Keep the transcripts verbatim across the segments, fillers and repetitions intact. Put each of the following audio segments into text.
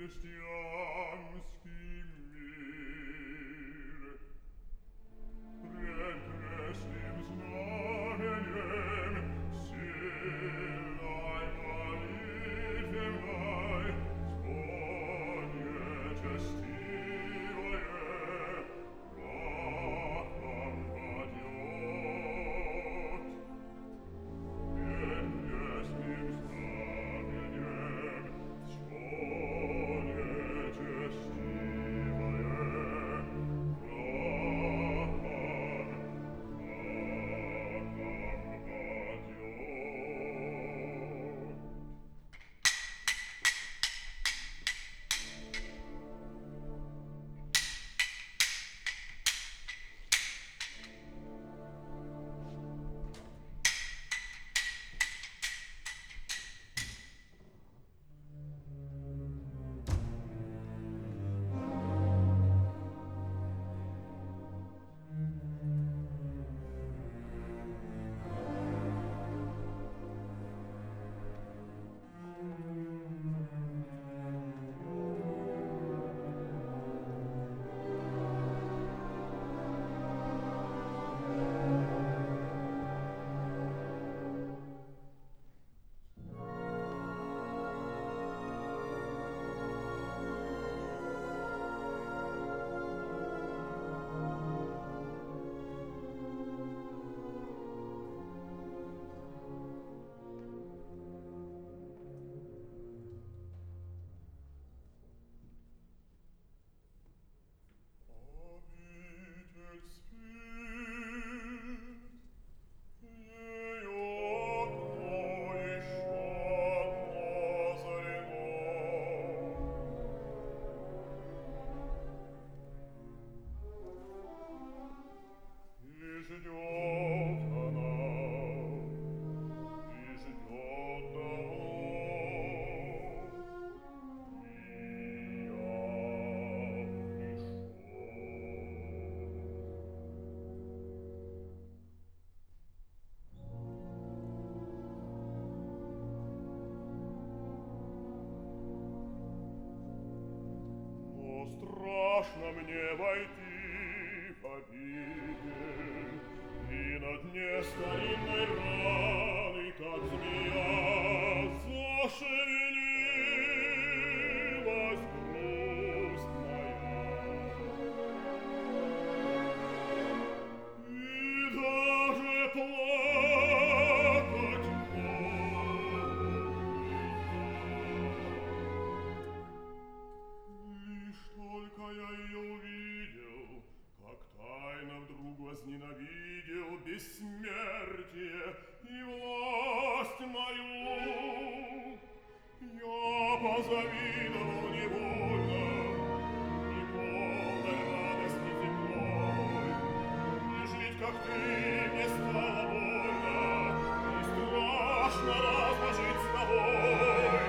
христианский мир. Пред крестным знаменем сильной молитвенной звоне честивое прахом падет. Пред крестным знаменем звоне честивое прахом страшно мне войти в обитель, и на дне старинной раны, как змея, зашевелилась грусть моя. И даже плакать только я ее увидел, как тайно вдруг возненавидел бессмертие и власть мою. Я позавидовал невольно и полной радости земной, и жить, как ты, мне стало больно, и страшно разно жить с тобой.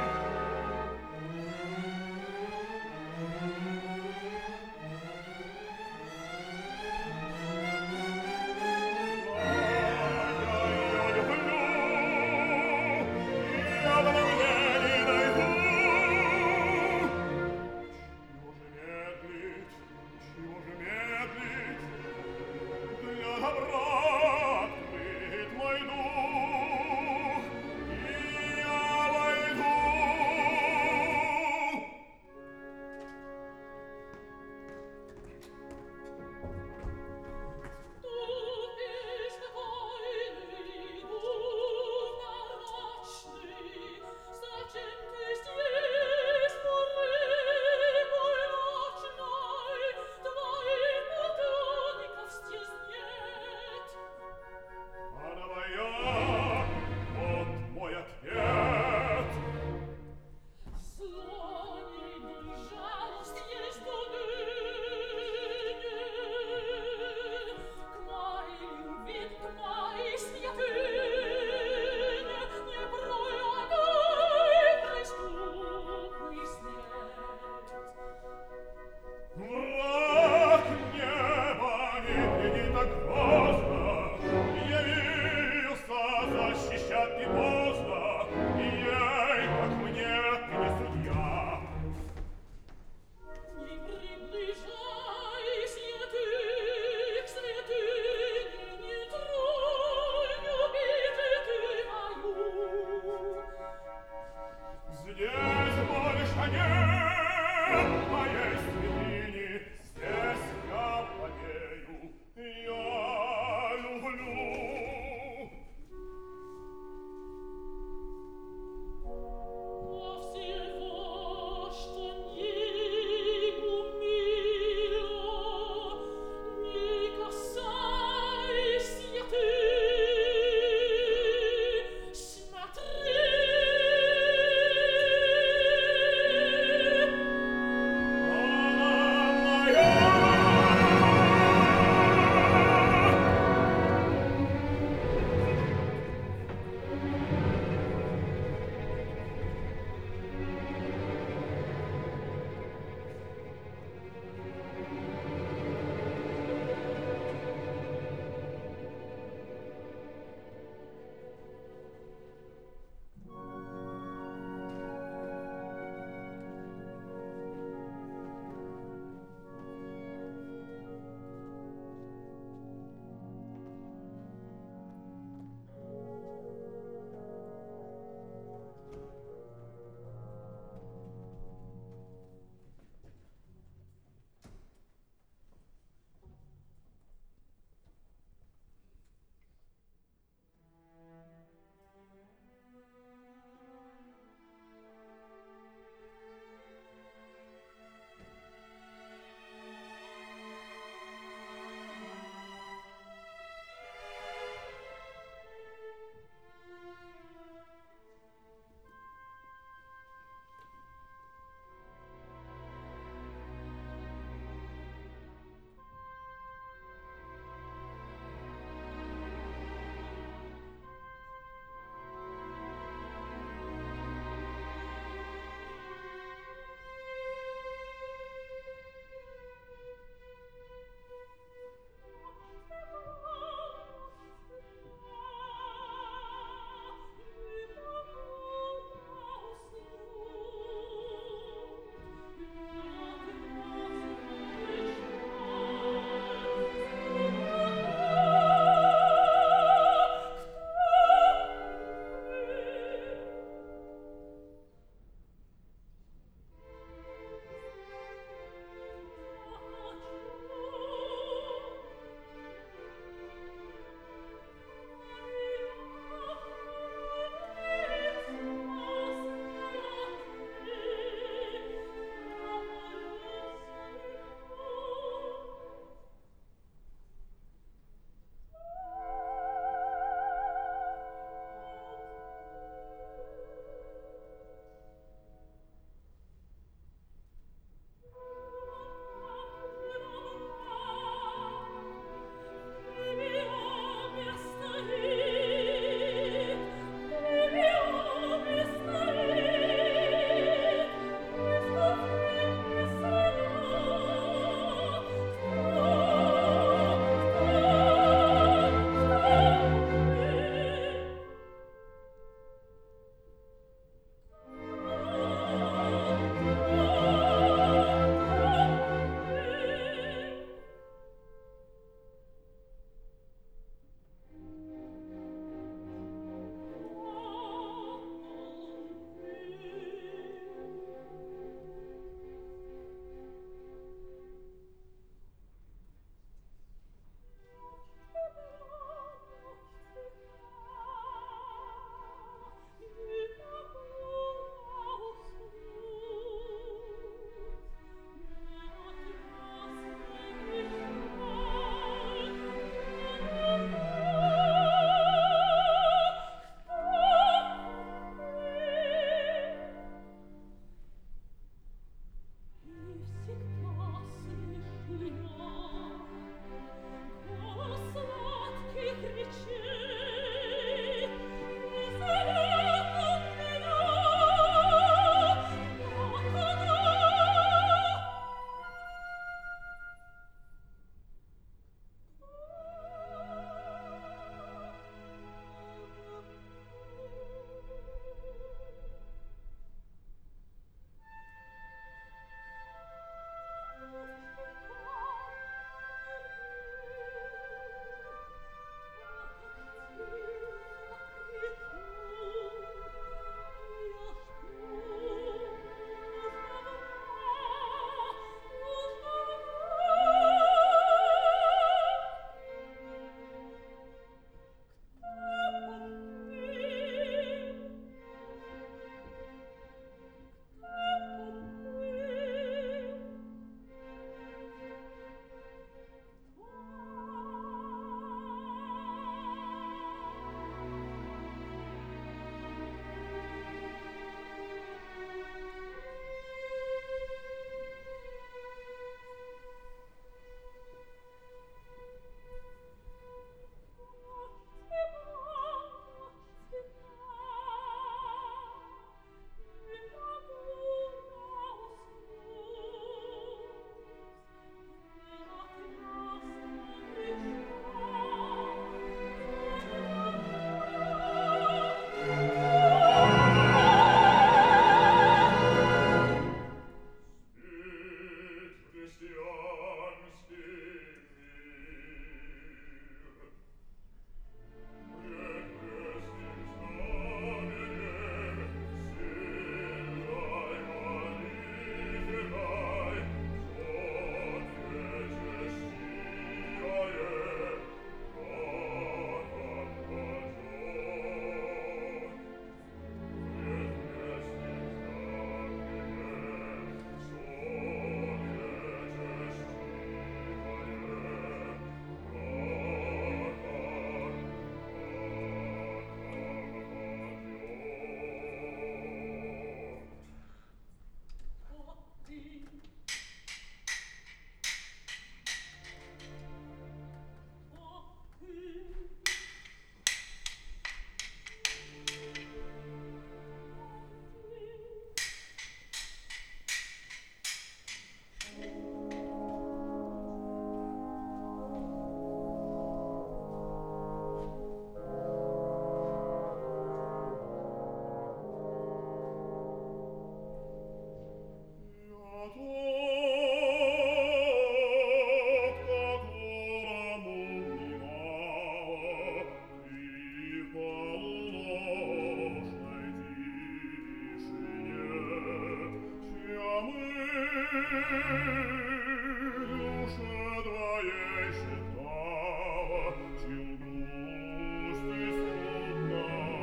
душа твоей считала, чью грусть и смутно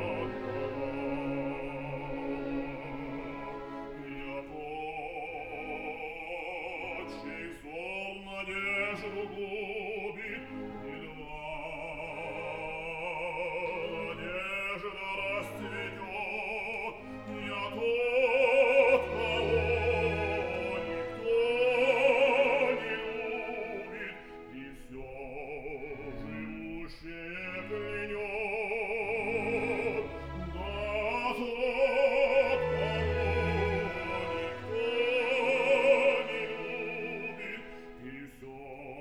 я почей сон надежду губит, едва надежда расцветет, я тот, кого никто не любит, и все живущее клянет. Да тот, кого никто не любит, и все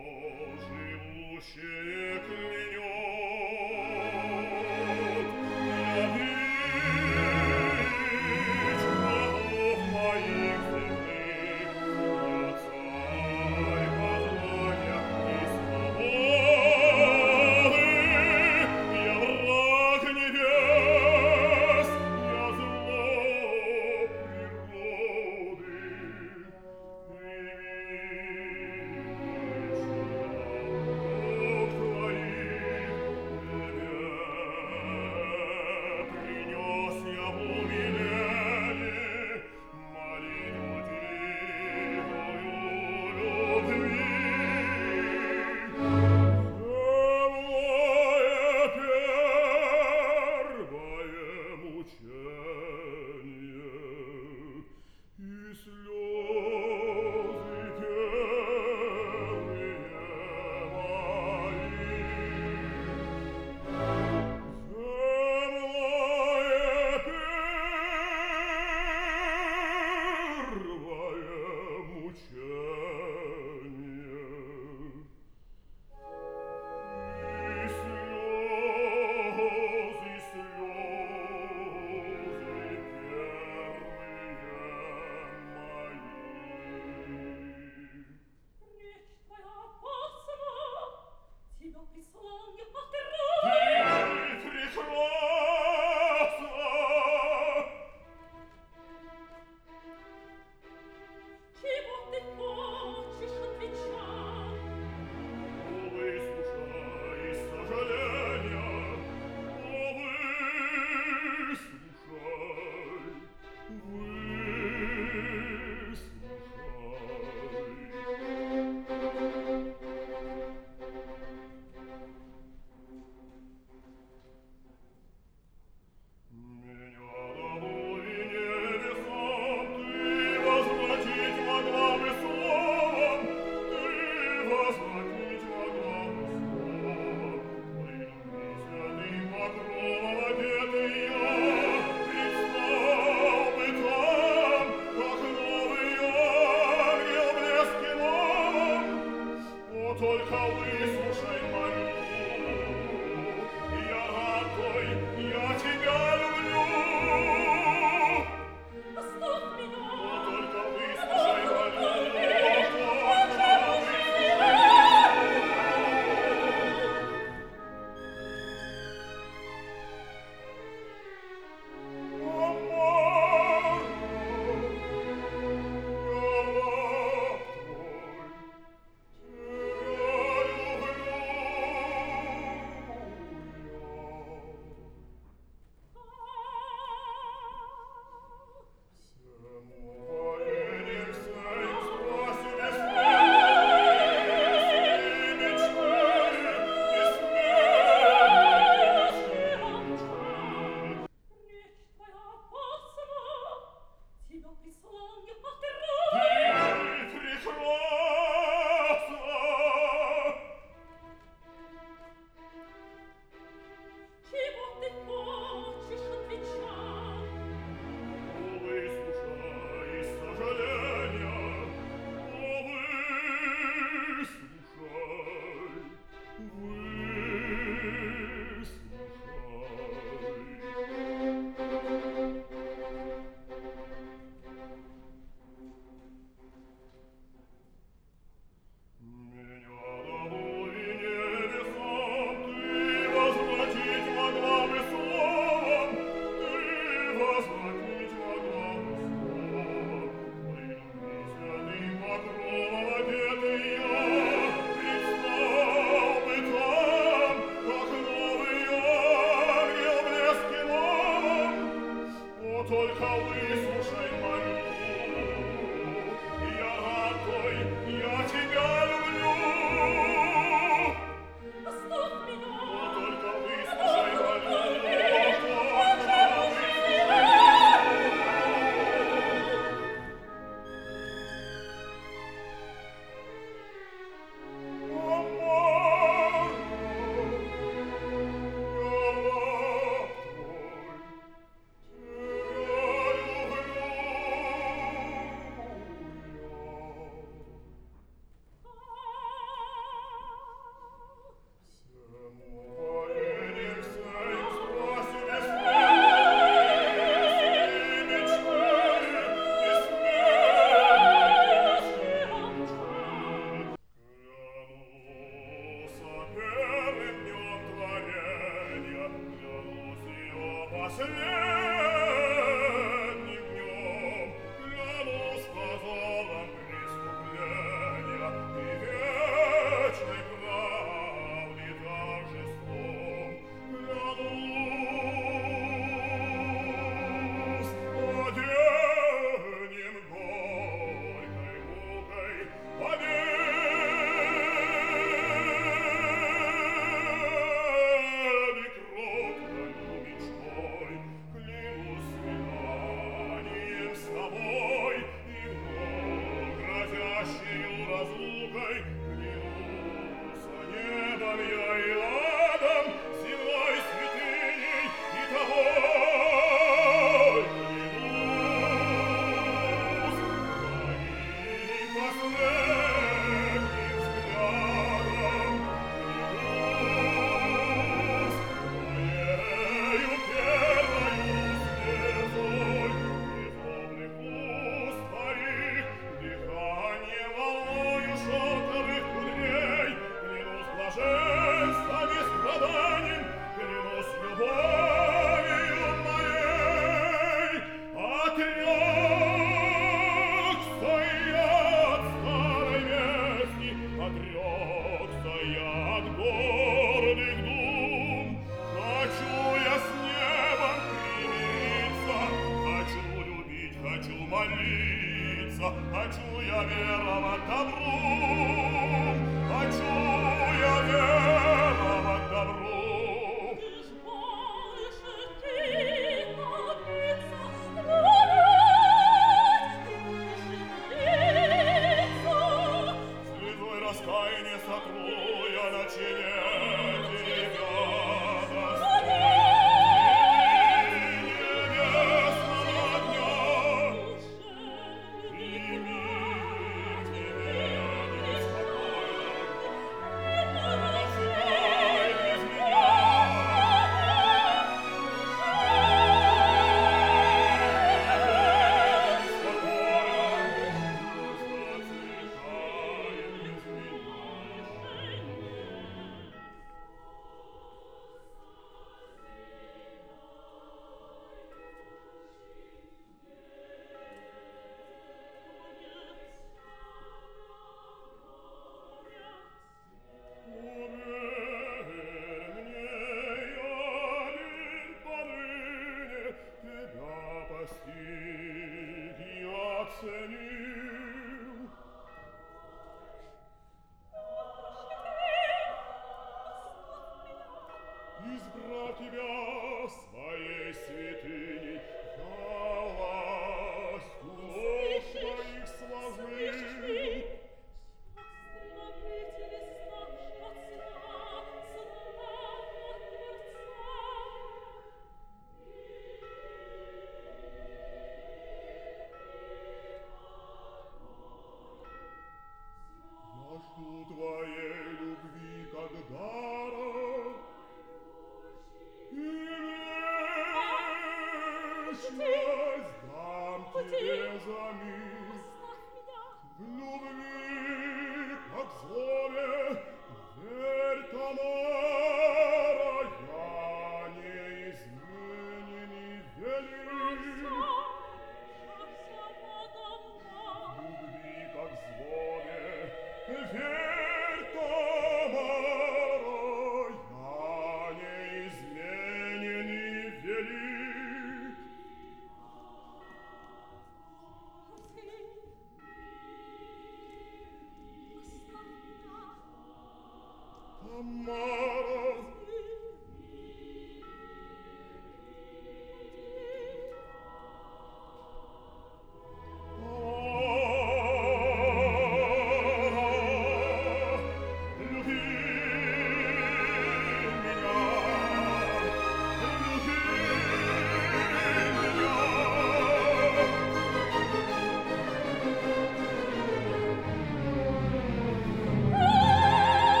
живущее клянет. Я бич богов моих земных, я царь познания и свободы, я враг небес, я зло природы. Принес я в умиление молитву тихую любви. Самое первое мучение и слезы первые мои. Самое первое мучение и слезы, слезы первые мои. Речь твоя опасна, тебя прислал я от Ты Ирана. прекрасна! Чего ты хочешь, отвечай. Выслушай сожаления, выслушай. Только выслушай молю. Я раб твой, я тебя люблю. Оставь меня! Только выслушай молю. Последним днем клянусь позором преступления и вечной правды торжеством. Клянусь падением горькой мукой, победы кроткою мечтой. Клянусь свиданием с тобой и вновь грозящею разлукой. Клянусь небом я и адом, земной святыней и тобой. Клянусь твоим последним взглядом. Клянусь твоею первою слезой, безумных уст твоих, дыханием волною шелковых кудрей. Клянусь блаженством и страданием, клянусь любовью моей. Отрекся я от старой мести, отрекся я от гордых дум. Хочу я с небом примириться, хочу любить, хочу молиться, хочу я веровать добру, хочу я веровать добру. Ты ж больше ты напиться, любить, ты будешь молиться. Слезой раскаяния сотру я на челе тебя небесного дня. Прими тебе беспокойно, ожидай без меня. Поверь мне, я один поныне тебя постиг и оценил. Избрав тебя своей святыней, я властью ног твоих сложил. Я жду твоей любви как дара, и вечность дам тебе за мир. В любви, как злове, верь, Тамара, я неизменен и велик. В любви, как злове, верь, Тамара, я неизменен и велик.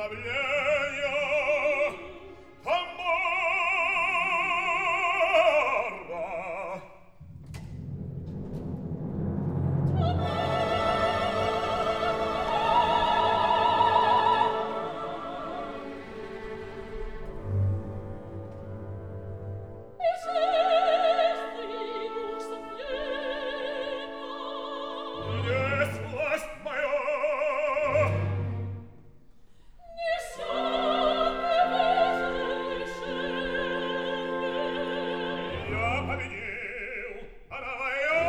обновления поморва. Есть власть моя. Я победил, она моя.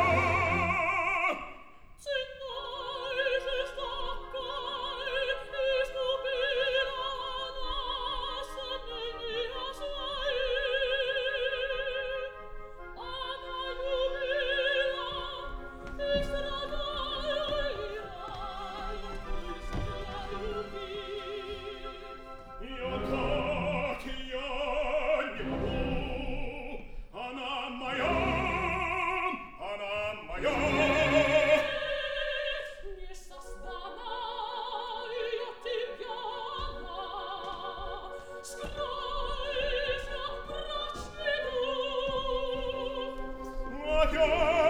Я так, я не могу. Она моя, она моя. Не создана я тебя одна. Скройся, мрачный дух. Опять